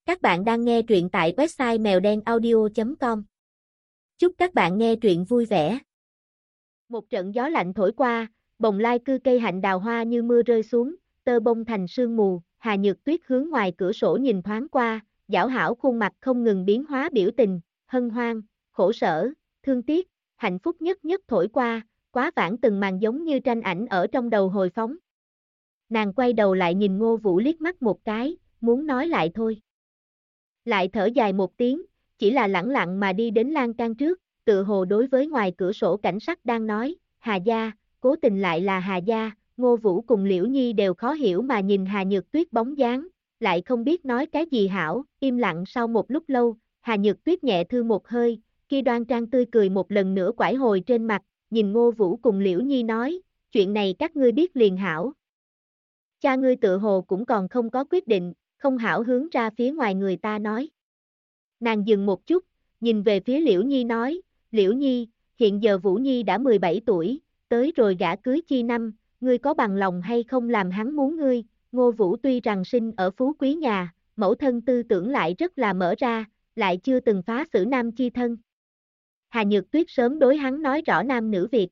Các bạn đang nghe truyện tại website mèo đen audio.com. Chúc các bạn nghe truyện vui vẻ. Một trận gió lạnh thổi qua, bồng lai cư cây hạnh đào hoa như mưa rơi xuống, tơ bông thành sương mù. Hà Nhược Tuyết hướng ngoài cửa sổ nhìn thoáng qua, giảo hảo khuôn mặt không ngừng biến hóa biểu tình, hân hoan, khổ sở, thương tiếc, hạnh phúc nhất nhất thổi qua, quá vãng từng màn giống như tranh ảnh ở trong đầu hồi phóng. Nàng quay đầu lại nhìn Ngô Vũ liếc mắt một cái, muốn nói lại thôi. Lại thở dài một tiếng, chỉ là lẳng lặng mà đi đến lan can trước, tự hồ đối với ngoài cửa sổ cảnh sắc đang nói, Hà gia, cố tình lại là Hà gia. Ngô Vũ cùng Liễu Nhi đều khó hiểu mà nhìn Hà Nhược Tuyết bóng dáng, lại không biết nói cái gì hảo, im lặng sau một lúc lâu, Hà Nhược Tuyết nhẹ thư một hơi, khi đoan trang tươi cười một lần nữa quải hồi trên mặt, nhìn Ngô Vũ cùng Liễu Nhi nói, chuyện này các ngươi biết liền hảo. Cha ngươi tự hồ cũng còn không có quyết định, không hảo hướng ra phía ngoài người ta nói. Nàng dừng một chút, nhìn về phía Liễu Nhi nói, Liễu Nhi, hiện giờ Vũ Nhi đã 17 tuổi, tới rồi gả cưới chi năm, ngươi có bằng lòng hay không làm hắn muốn ngươi? Ngô Vũ tuy rằng sinh ở phú quý nhà, mẫu thân tư tưởng lại rất là mở ra, lại chưa từng phá xử nam chi thân. Hà Nhược Tuyết sớm đối hắn nói rõ nam nữ việc.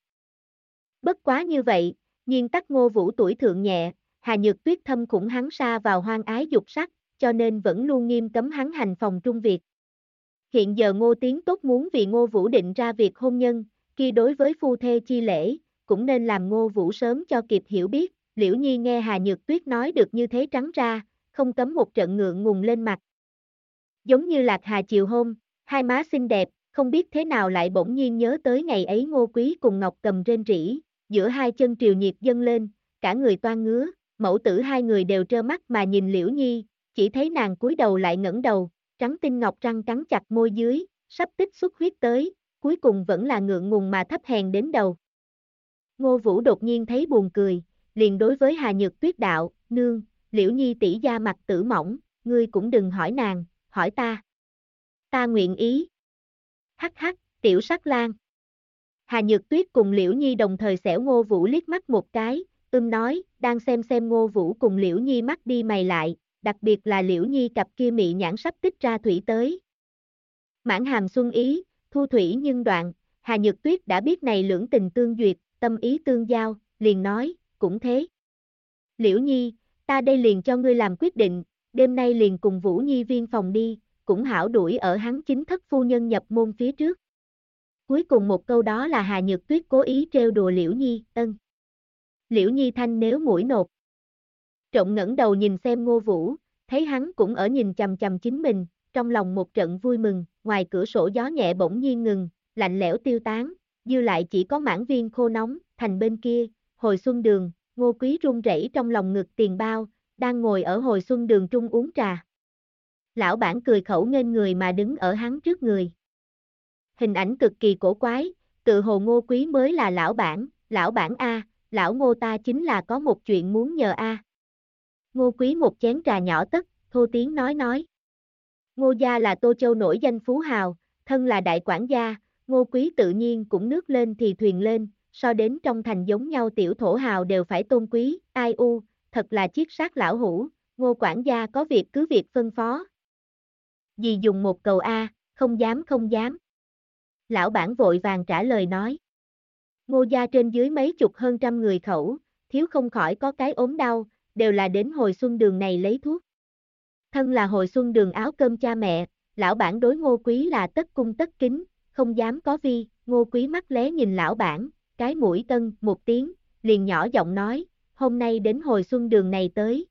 Bất quá như vậy, nhiên tắc Ngô Vũ tuổi thượng nhẹ, Hà Nhược Tuyết thâm khủng hắn sa vào hoang ái dục sắc, cho nên vẫn luôn nghiêm cấm hắn hành phòng trung việc. Hiện giờ Ngô Tiến tốt muốn vì Ngô Vũ định ra việc hôn nhân, khi đối với phu thê chi lễ, cũng nên làm Ngô Vũ sớm cho kịp hiểu biết. Liễu Nhi nghe Hà Nhược Tuyết nói được như thế trắng ra, không cấm một trận ngượng ngùng lên mặt. Giống như Lạc Hà chiều hôm, hai má xinh đẹp, không biết thế nào lại bỗng nhiên nhớ tới ngày ấy Ngô Quý cùng Ngọc Cầm rên rỉ, giữa hai chân triều nhiệt dâng lên, cả người toan ngứa, mẫu tử hai người đều trơ mắt mà nhìn Liễu Nhi, chỉ thấy nàng cúi đầu lại ngẩng đầu, trắng tinh ngọc răng cắn chặt môi dưới, sắp tích xuất huyết tới, cuối cùng vẫn là ngượng ngùng mà thấp hèn đến đầu. Ngô Vũ đột nhiên thấy buồn cười, liền đối với Hà Nhược Tuyết đạo, nương, Liễu Nhi tỷ da mặt tử mỏng, ngươi cũng đừng hỏi nàng, hỏi ta. Ta nguyện ý. Hắc hắc, tiểu sắc lang. Hà Nhược Tuyết cùng Liễu Nhi đồng thời xẻo Ngô Vũ liếc mắt một cái, nói, đang xem Ngô Vũ cùng Liễu Nhi mắt đi mày lại, đặc biệt là Liễu Nhi cặp kia mị nhãn sắp tích ra thủy tới. Mãn hàm xuân ý, thu thủy nhưng đoạn, Hà Nhược Tuyết đã biết này lưỡng tình tương duyệt, tâm ý tương giao, liền nói, cũng thế. Liễu Nhi, ta đây liền cho ngươi làm quyết định, đêm nay liền cùng Vũ Nhi viên phòng đi, cũng hảo đuổi ở hắn chính thất phu nhân nhập môn phía trước. Cuối cùng một câu đó là Hà Nhược Tuyết cố ý trêu đùa Liễu Nhi, ân. Liễu Nhi thanh nếu mũi nột. Trộn ngẩng đầu nhìn xem Ngô Vũ, thấy hắn cũng ở nhìn chằm chằm chính mình, trong lòng một trận vui mừng, ngoài cửa sổ gió nhẹ bỗng nhiên ngừng, lạnh lẽo tiêu tán, dư lại chỉ có mãn viên khô nóng, thành bên kia, hồi xuân đường, Ngô Quý run rẩy trong lòng ngực tiền bao, đang ngồi ở hồi xuân đường trung uống trà. Lão bản cười khẩu nghênh người mà đứng ở hắn trước người. Hình ảnh cực kỳ cổ quái, tự hồ Ngô Quý mới là lão bản A, lão Ngô ta chính là có một chuyện muốn nhờ A. Ngô Quý một chén trà nhỏ tất, thô tiếng nói. Ngô gia là Tô Châu nổi danh phú hào, thân là đại quản gia, Ngô Quý tự nhiên cũng nước lên thì thuyền lên, so đến trong thành giống nhau tiểu thổ hào đều phải tôn quý, ai u, thật là chiết sát lão hủ, Ngô quản gia có việc cứ việc phân phó. Dì dùng một cầu A, không dám. Lão bản vội vàng trả lời nói. Ngô gia trên dưới mấy chục hơn trăm người khẩu, thiếu không khỏi có cái ốm đau, đều là đến hồi xuân đường này lấy thuốc. Thân là hồi xuân đường áo cơm cha mẹ, lão bản đối Ngô Quý là tất cung tất kính, không dám có vi, Ngô Quý mắt lé nhìn lão bản, cái mũi tân một tiếng, liền nhỏ giọng nói, hôm nay đến hồi xuân đường này tới.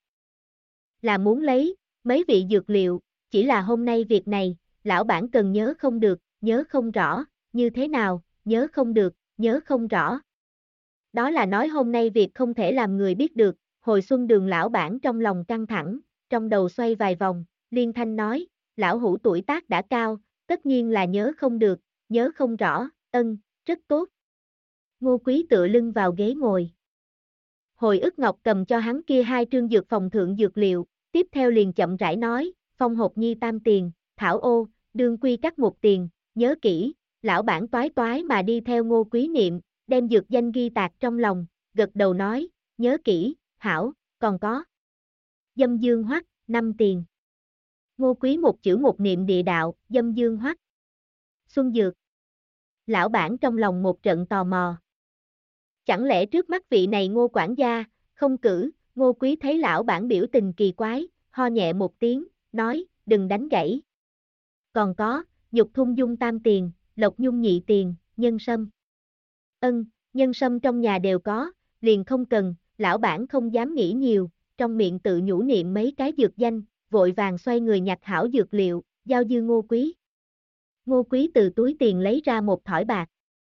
Là muốn lấy, mấy vị dược liệu, chỉ là hôm nay việc này, lão bản cần nhớ không được, nhớ không rõ, như thế nào, nhớ không được, nhớ không rõ. Đó là nói hôm nay việc không thể làm người biết được, hồi xuân đường lão bản trong lòng căng thẳng, trong đầu xoay vài vòng, liên thanh nói, lão hủ tuổi tác đã cao, tất nhiên là nhớ không được, nhớ không rõ, ân, rất tốt. Ngô Quý tựa lưng vào ghế ngồi. Hồi ức Ngọc cầm cho hắn kia hai trương dược phòng thượng dược liệu, tiếp theo liền chậm rãi nói, phong hộp nhi tam tiền, thảo ô, đương quy cắt một tiền, nhớ kỹ, lão bản toái mà đi theo Ngô Quý niệm, đem dược danh ghi tạc trong lòng, gật đầu nói, nhớ kỹ, hảo, còn có. Dâm dương hoắc, 5 tiền. Ngô Quý một chữ một niệm địa đạo, dâm dương hoắc. Xuân Dược. Lão bản trong lòng một trận tò mò. Chẳng lẽ trước mắt vị này Ngô quản gia, không cử, Ngô Quý thấy lão bản biểu tình kỳ quái, ho nhẹ một tiếng, nói, đừng đánh gãy. Còn có, nhục thung dung tam tiền, lộc nhung nhị tiền, nhân sâm. Nhân sâm trong nhà đều có, liền không cần, lão bản không dám nghĩ nhiều, trong miệng tự nhủ niệm mấy cái dược danh, vội vàng xoay người nhặt hảo dược liệu, giao dư Ngô Quý. Ngô Quý từ túi tiền lấy ra một thỏi bạc.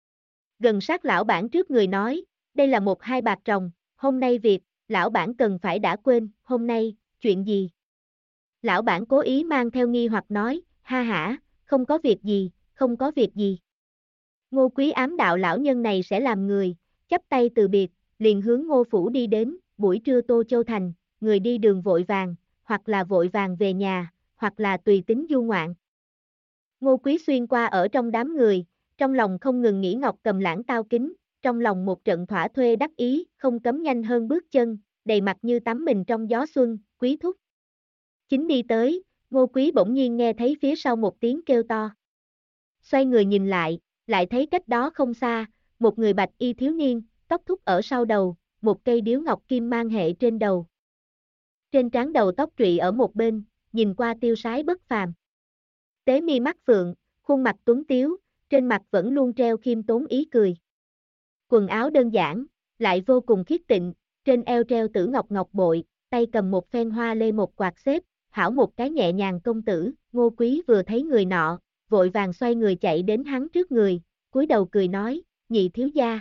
Gần sát lão bản trước người nói, đây là một hai bạc trồng, hôm nay việc, lão bản cần phải đã quên, hôm nay, chuyện gì? Lão bản cố ý mang theo nghi hoặc nói, ha hả, không có việc gì, không có việc gì. Ngô Quý ám đạo lão nhân này sẽ làm người, chắp tay từ biệt, liền hướng Ngô Phủ đi đến, buổi trưa Tô Châu Thành, người đi đường vội vàng, hoặc là vội vàng về nhà, hoặc là tùy tính du ngoạn. Ngô Quý xuyên qua ở trong đám người, trong lòng không ngừng nghĩ Ngọc Cầm Lãng tao kính, trong lòng một trận thỏa thuê đắc ý, không cấm nhanh hơn bước chân, đầy mặt như tắm mình trong gió xuân, Quý thúc. Chính đi tới, Ngô Quý bỗng nhiên nghe thấy phía sau một tiếng kêu to. Xoay người nhìn lại thấy cách đó không xa, một người bạch y thiếu niên, tóc thúc ở sau đầu, một cây điếu ngọc kim mang hệ trên đầu. Trên trán đầu tóc trụy ở một bên, nhìn qua tiêu sái bất phàm. Tế mi mắt phượng, khuôn mặt tuấn tiếu, trên mặt vẫn luôn treo khiêm tốn ý cười. Quần áo đơn giản, lại vô cùng khiết tịnh, trên eo treo tử ngọc ngọc bội, tay cầm một phen hoa lê một quạt xếp, hảo một cái nhẹ nhàng công tử. Ngô Quý vừa thấy người nọ, vội vàng xoay người chạy đến hắn trước người, cúi đầu cười nói, nhị thiếu gia.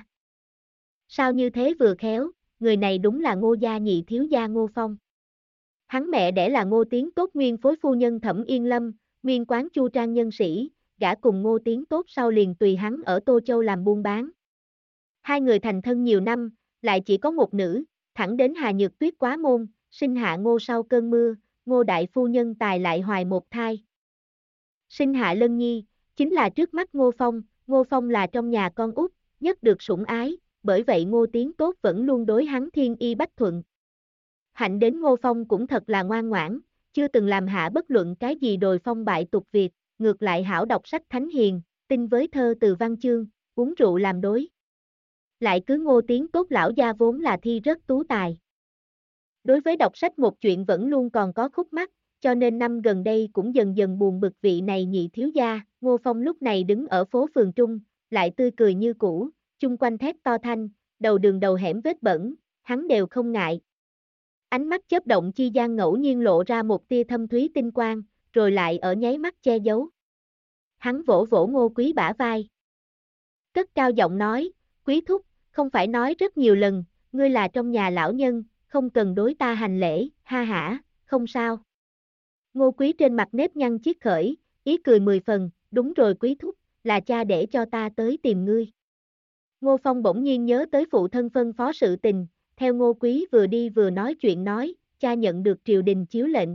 Sao như thế vừa khéo, người này đúng là Ngô gia nhị thiếu gia Ngô Phong. Hắn mẹ đẻ là Ngô Tiến Tốt nguyên phối phu nhân Thẩm Yên Lâm, nguyên quán Chu Trang nhân sĩ, gả cùng Ngô Tiến Tốt sau liền tùy hắn ở Tô Châu làm buôn bán. Hai người thành thân nhiều năm, lại chỉ có một nữ, thẳng đến Hà Nhược Tuyết quá môn, sinh hạ Ngô sau cơn mưa, Ngô đại phu nhân tài lại hoài một thai. Sinh hạ Lân Nhi, chính là trước mắt Ngô Phong là trong nhà con út, nhất được sủng ái, bởi vậy Ngô Tiến Tốt vẫn luôn đối hắn thiên y bách thuận. Hạnh đến Ngô Phong cũng thật là ngoan ngoãn, chưa từng làm hạ bất luận cái gì đồi phong bại tục việc, ngược lại hảo đọc sách thánh hiền, tinh với thơ từ văn chương, uống rượu làm đối. Lại cứ Ngô Tiến Tốt lão gia vốn là thi rất tú tài. Đối với đọc sách một chuyện vẫn luôn còn có khúc mắc, cho nên năm gần đây cũng dần dần buồn bực vị này nhị thiếu gia. Ngô Phong lúc này đứng ở phố phường trung, lại tươi cười như cũ, chung quanh thét to thanh, đầu đường đầu hẻm vết bẩn, hắn đều không ngại. Ánh mắt chớp động chi gian ngẫu nhiên lộ ra một tia thâm thúy tinh quang, rồi lại ở nháy mắt che giấu. Hắn vỗ vỗ Ngô Quý bả vai. Cất cao giọng nói, Quý thúc, không phải nói rất nhiều lần, ngươi là trong nhà lão nhân, không cần đối ta hành lễ, ha hả, không sao. Ngô Quý trên mặt nếp nhăn chiết khởi, ý cười 10 phần, đúng rồi Quý thúc, là cha để cho ta tới tìm ngươi. Ngô Phong bỗng nhiên nhớ tới phụ thân phân phó sự tình, theo Ngô Quý vừa đi vừa nói chuyện nói, cha nhận được triều đình chiếu lệnh.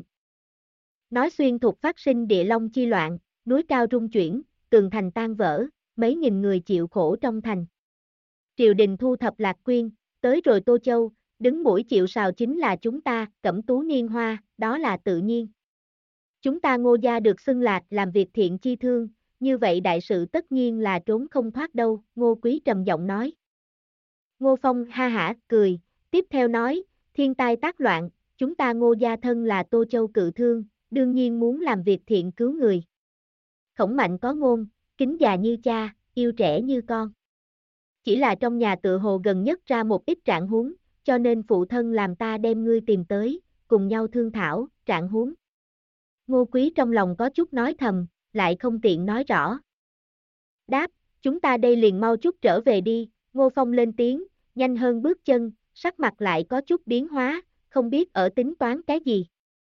Nói xuyên thuộc phát sinh địa long chi loạn, núi cao rung chuyển, tường thành tan vỡ, mấy nghìn người chịu khổ trong thành. Triều đình thu thập Lạc Quyên, tới rồi Tô Châu, đứng mũi chịu sào chính là chúng ta, Cẩm Tú Niên Hoa, đó là tự nhiên. Chúng ta Ngô gia được xưng là làm việc thiện chi thương, như vậy đại sự tất nhiên là trốn không thoát đâu, Ngô Quý trầm giọng nói. Ngô Phong ha hả, cười, tiếp theo nói, thiên tai tác loạn, chúng ta Ngô gia thân là Tô Châu cự thương, đương nhiên muốn làm việc thiện cứu người. Khổng Mạnh có ngôn, kính già như cha, yêu trẻ như con. Chỉ là trong nhà tự hồ gần nhất ra một ít trạng huống, cho nên phụ thân làm ta đem ngươi tìm tới, cùng nhau thương thảo, trạng huống. Ngô Quý trong lòng có chút nói thầm, lại không tiện nói rõ. Đáp, chúng ta đây liền mau chút trở về đi, Ngô Phong lên tiếng, nhanh hơn bước chân, sắc mặt lại có chút biến hóa, không biết ở tính toán cái gì.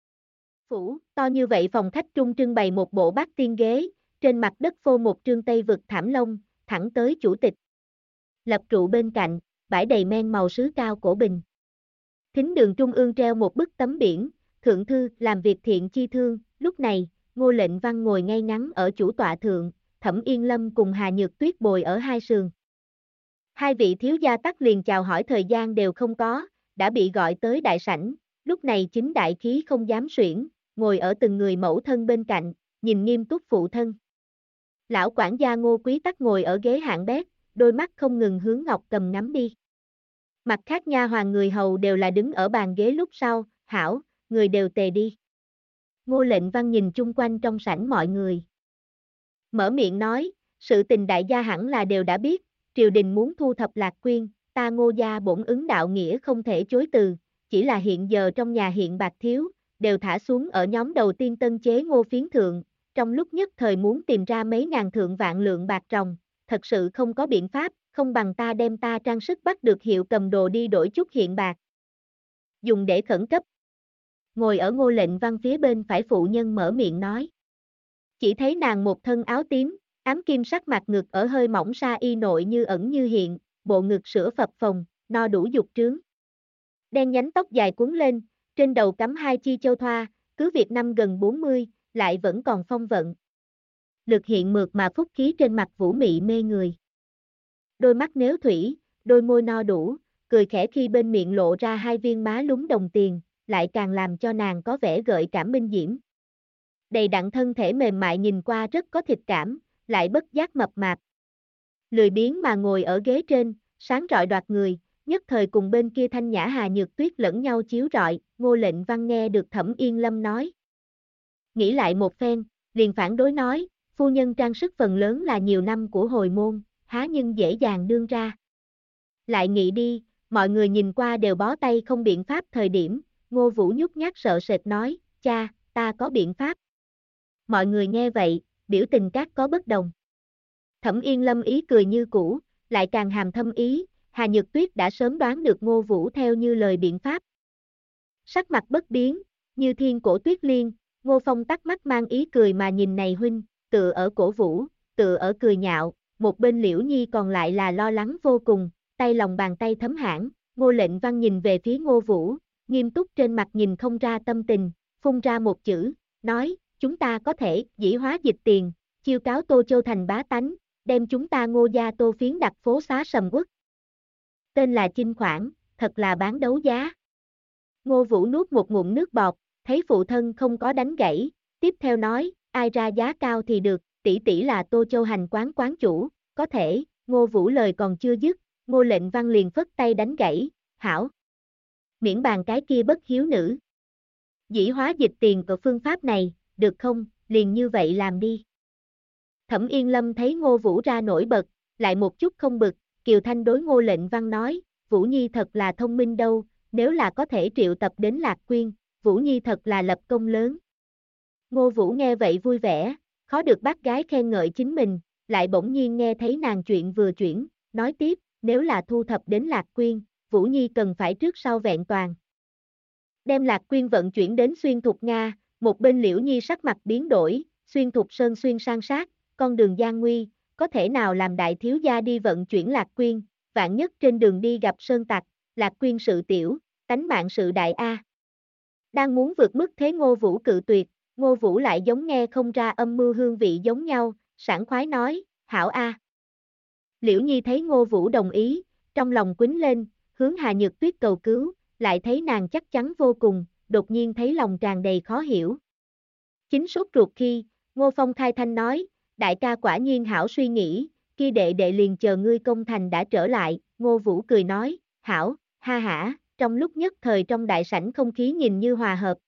Phủ, to như vậy phòng khách trung trưng bày một bộ bát tiên ghế, trên mặt đất phô một trương tây vực thảm lông, thẳng tới chủ tịch. Lập trụ bên cạnh, bãi đầy men màu sứ cao cổ bình. Thính đường trung ương treo một bức tấm biển, thượng thư, làm việc thiện chi thương, lúc này, Ngô Lệnh Văn ngồi ngay ngắn ở chủ tọa thượng, Thẩm Yên Lâm cùng Hà Nhược Tuyết bồi ở hai sườn. Hai vị thiếu gia tắc liền chào hỏi thời gian đều không có, đã bị gọi tới đại sảnh, lúc này chính đại khí không dám xuyển, ngồi ở từng người mẫu thân bên cạnh, nhìn nghiêm túc phụ thân. Lão quản gia Ngô Quý Tắc ngồi ở ghế hạng bét, đôi mắt không ngừng hướng Ngọc Cầm ngắm đi. Mặt khác nha hoàn người hầu đều là đứng ở bàn ghế lúc sau, hảo, người đều tề đi. Ngô Lệnh Văn nhìn chung quanh trong sảnh mọi người. Mở miệng nói, sự tình đại gia hẳn là đều đã biết, triều đình muốn thu thập Lạc Quyên, ta Ngô gia bổn ứng đạo nghĩa không thể chối từ, chỉ là hiện giờ trong nhà hiện bạc thiếu, đều thả xuống ở nhóm đầu tiên tân chế Ngô phiến thượng, trong lúc nhất thời muốn tìm ra mấy ngàn thượng vạn lượng bạc trồng, thật sự không có biện pháp, không bằng ta đem ta trang sức bắt được hiệu cầm đồ đi đổi chút hiện bạc. Dùng để khẩn cấp. Ngồi ở Ngô Lệnh Văn phía bên phải phụ nhân mở miệng nói. Chỉ thấy nàng một thân áo tím, ám kim sắc mặt ngực ở hơi mỏng sa y nội như ẩn như hiện, bộ ngực sữa phập phồng, no đủ dục trướng. Đen nhánh tóc dài cuốn lên, trên đầu cắm hai chi châu thoa, cứ việc năm gần 40, lại vẫn còn phong vận. Lực hiện mượt mà phúc khí trên mặt vũ mị mê người. Đôi mắt nếu thủy, đôi môi no đủ, cười khẽ khi bên miệng lộ ra hai viên má lúng đồng tiền, lại càng làm cho nàng có vẻ gợi cảm minh diễm. Đầy đặn thân thể mềm mại nhìn qua rất có thịt cảm, lại bất giác mập mạp. Lười biếng mà ngồi ở ghế trên, sáng rọi đoạt người, nhất thời cùng bên kia Thanh Nhã Hà Nhược Tuyết lẫn nhau chiếu rọi, Ngô Lệnh Văn nghe được Thẩm Yên Lâm nói. Nghĩ lại một phen, liền phản đối nói, phu nhân trang sức phần lớn là nhiều năm của hồi môn, há nhưng dễ dàng đương ra. Lại nghĩ đi, mọi người nhìn qua đều bó tay không biện pháp thời điểm, Ngô Vũ nhút nhát sợ sệt nói, cha, ta có biện pháp. Mọi người nghe vậy, biểu tình các có bất đồng. Thẩm Yên Lâm ý cười như cũ, lại càng hàm thâm ý, Hà Nhược Tuyết đã sớm đoán được Ngô Vũ theo như lời biện pháp. Sắc mặt bất biến, như thiên cổ tuyết liên, Ngô Phong tắt mắt mang ý cười mà nhìn này huynh, tựa ở cổ Vũ, tựa ở cười nhạo, một bên Liễu Nhi còn lại là lo lắng vô cùng, tay lòng bàn tay thấm hãn, Ngô Lệnh Văn nhìn về phía Ngô Vũ, nghiêm túc trên mặt nhìn không ra tâm tình, phun ra một chữ, nói, chúng ta có thể dĩ hóa dịch tiền, chiêu cáo Tô Châu thành bá tánh, đem chúng ta Ngô gia Tô phiến đặt phố xá sầm uất. Tên là Chinh Khoản, thật là bán đấu giá. Ngô Vũ nuốt một ngụm nước bọt, thấy phụ thân không có đánh gãy, tiếp theo nói, ai ra giá cao thì được, tỷ tỷ là Tô Châu hành quán quán chủ, có thể, Ngô Vũ lời còn chưa dứt, Ngô Lệnh Văn liền phất tay đánh gãy, hảo. Miễn bàn cái kia bất hiếu nữ. Dĩ hóa dịch tiền của phương pháp này, được không, liền như vậy làm đi. Thẩm Yên Lâm thấy Ngô Vũ ra nổi bật, lại một chút không bực, Kiều Thanh đối Ngô Lệnh Văn nói, Vũ Nhi thật là thông minh đâu, nếu là có thể triệu tập đến Lạc Quyên, Vũ Nhi thật là lập công lớn. Ngô Vũ nghe vậy vui vẻ, khó được bác gái khen ngợi chính mình, lại bỗng nhiên nghe thấy nàng chuyện vừa chuyển, nói tiếp, nếu là thu thập đến Lạc Quyên, Vũ Nhi cần phải trước sau vẹn toàn. Đem Lạc Quyên vận chuyển đến Xuyên Thục Nga, một bên Liễu Nhi sắc mặt biến đổi, Xuyên Thục Sơn xuyên sang sát, con đường gian nguy, có thể nào làm đại thiếu gia đi vận chuyển Lạc Quyên, vạn nhất trên đường đi gặp sơn tặc, Lạc Quyên sự tiểu, tánh mạng sự đại A. Đang muốn vượt mức thế Ngô Vũ cự tuyệt, Ngô Vũ lại giống nghe không ra âm mưu hương vị giống nhau, sảng khoái nói, hảo A. Liễu Nhi thấy Ngô Vũ đồng ý, trong lòng quýnh lên, hướng Hà Nhược Tuyết cầu cứu, lại thấy nàng chắc chắn vô cùng, đột nhiên thấy lòng tràn đầy khó hiểu. Chính sốt ruột khi, Ngô Phong khai thanh nói, đại ca quả nhiên hảo suy nghĩ, kia đệ đệ liền chờ ngươi công thành đã trở lại, Ngô Vũ cười nói, hảo, ha hả, trong lúc nhất thời trong đại sảnh không khí nhìn như hòa hợp.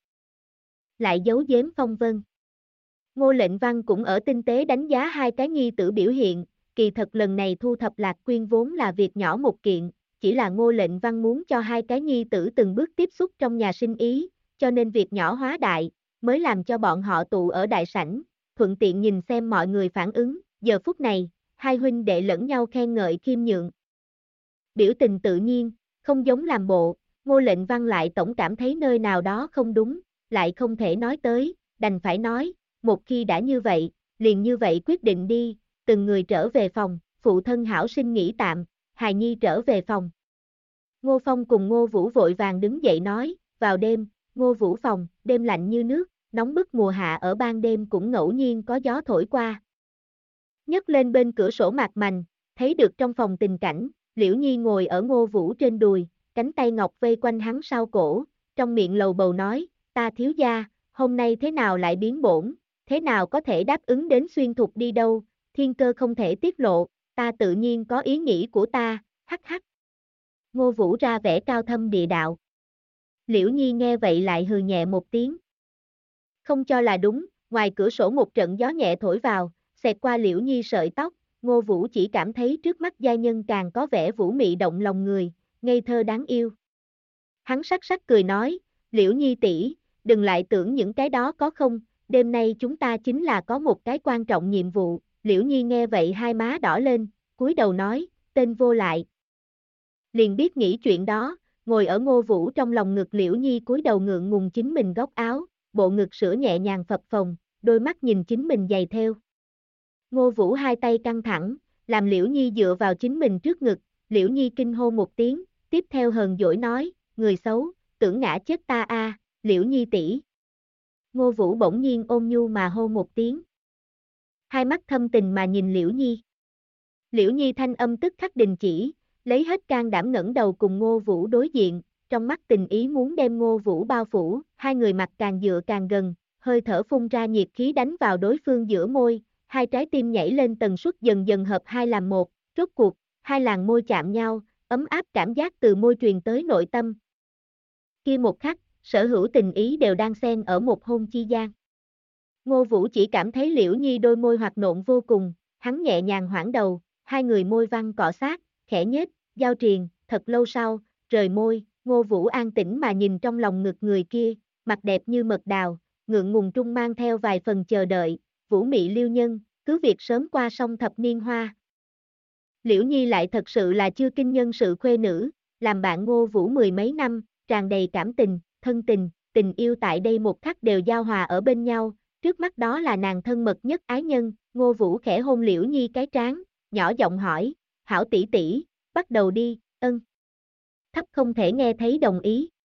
Lại giấu giếm phong vân. Ngô Lệnh Văn cũng ở tinh tế đánh giá hai cái nhi tử biểu hiện, kỳ thật lần này thu thập Lạc Quyên vốn là việc nhỏ một kiện, chỉ là Ngô Lệnh Văn muốn cho hai cái nhi tử từng bước tiếp xúc trong nhà sinh ý, cho nên việc nhỏ hóa đại, mới làm cho bọn họ tụ ở đại sảnh, thuận tiện nhìn xem mọi người phản ứng, giờ phút này, hai huynh đệ lẫn nhau khen ngợi khiêm nhượng. Biểu tình tự nhiên, không giống làm bộ, Ngô Lệnh Văn lại tổng cảm thấy nơi nào đó không đúng, lại không thể nói tới, đành phải nói, một khi đã như vậy, liền như vậy quyết định đi, từng người trở về phòng, phụ thân hảo sinh nghỉ tạm, hài nhi trở về phòng. Ngô Phong cùng Ngô Vũ vội vàng đứng dậy nói, vào đêm, Ngô Vũ phòng, đêm lạnh như nước, nóng bức mùa hạ ở ban đêm cũng ngẫu nhiên có gió thổi qua. Nhấc lên bên cửa sổ mạc mành, thấy được trong phòng tình cảnh, Liễu Nhi ngồi ở Ngô Vũ trên đùi, cánh tay ngọc vây quanh hắn sau cổ, trong miệng lầu bầu nói, ta thiếu gia, hôm nay thế nào lại biến bổn, thế nào có thể đáp ứng đến xuyên thục đi đâu, thiên cơ không thể tiết lộ, ta tự nhiên có ý nghĩ của ta, hắc hắc. Ngô Vũ ra vẻ cao thâm địa đạo. Liễu Nhi nghe vậy lại hừ nhẹ một tiếng. Không cho là đúng, ngoài cửa sổ một trận gió nhẹ thổi vào, xẹt qua Liễu Nhi sợi tóc, Ngô Vũ chỉ cảm thấy trước mắt giai nhân càng có vẻ vũ mị động lòng người, ngây thơ đáng yêu. Hắn sắc sắc cười nói, Liễu Nhi tỷ, đừng lại tưởng những cái đó có không, đêm nay chúng ta chính là có một cái quan trọng nhiệm vụ. Liễu Nhi nghe vậy hai má đỏ lên, cúi đầu nói, tên vô lại. Liền biết nghĩ chuyện đó, ngồi ở Ngô Vũ trong lòng ngực Liễu Nhi cúi đầu ngượng ngùng chính mình góc áo, bộ ngực sữa nhẹ nhàng phập phồng, đôi mắt nhìn chính mình giày theo. Ngô Vũ hai tay căng thẳng, làm Liễu Nhi dựa vào chính mình trước ngực, Liễu Nhi kinh hô một tiếng, tiếp theo hờn dỗi nói, người xấu, tưởng ngã chết ta a, Liễu Nhi tỷ. Ngô Vũ bỗng nhiên ôm nhu mà hô một tiếng. Hai mắt thâm tình mà nhìn Liễu Nhi. Liễu Nhi thanh âm tức khắc đình chỉ, lấy hết can đảm ngẩng đầu cùng Ngô Vũ đối diện, trong mắt tình ý muốn đem Ngô Vũ bao phủ, hai người mặt càng dựa càng gần, hơi thở phun ra nhiệt khí đánh vào đối phương giữa môi, hai trái tim nhảy lên tần suất dần dần hợp hai làm một, rốt cuộc, hai làn môi chạm nhau, ấm áp cảm giác từ môi truyền tới nội tâm. Kia một khắc, sở hữu tình ý đều đang xen ở một hôn chi gian. Ngô Vũ chỉ cảm thấy Liễu Nhi đôi môi hoạt nộn vô cùng, hắn nhẹ nhàng hoảng đầu, hai người môi văn cọ sát, khẽ nhếch, giao triền, thật lâu sau, rời môi, Ngô Vũ an tĩnh mà nhìn trong lòng ngực người kia, mặt đẹp như mật đào, ngượng ngùng trung mang theo vài phần chờ đợi, Vũ mị liêu nhân, cứ việc sớm qua sông thập niên hoa. Liễu Nhi lại thật sự là chưa kinh nhân sự khuê nữ, làm bạn Ngô Vũ mười mấy năm, tràn đầy cảm tình, thân tình, tình yêu tại đây một khắc đều giao hòa ở bên nhau, trước mắt đó là nàng thân mật nhất ái nhân, Ngô Vũ khẽ hôn Liễu Nhi cái trán, nhỏ giọng hỏi, hảo tỷ tỷ, bắt đầu đi, ân. Thấp không thể nghe thấy đồng ý.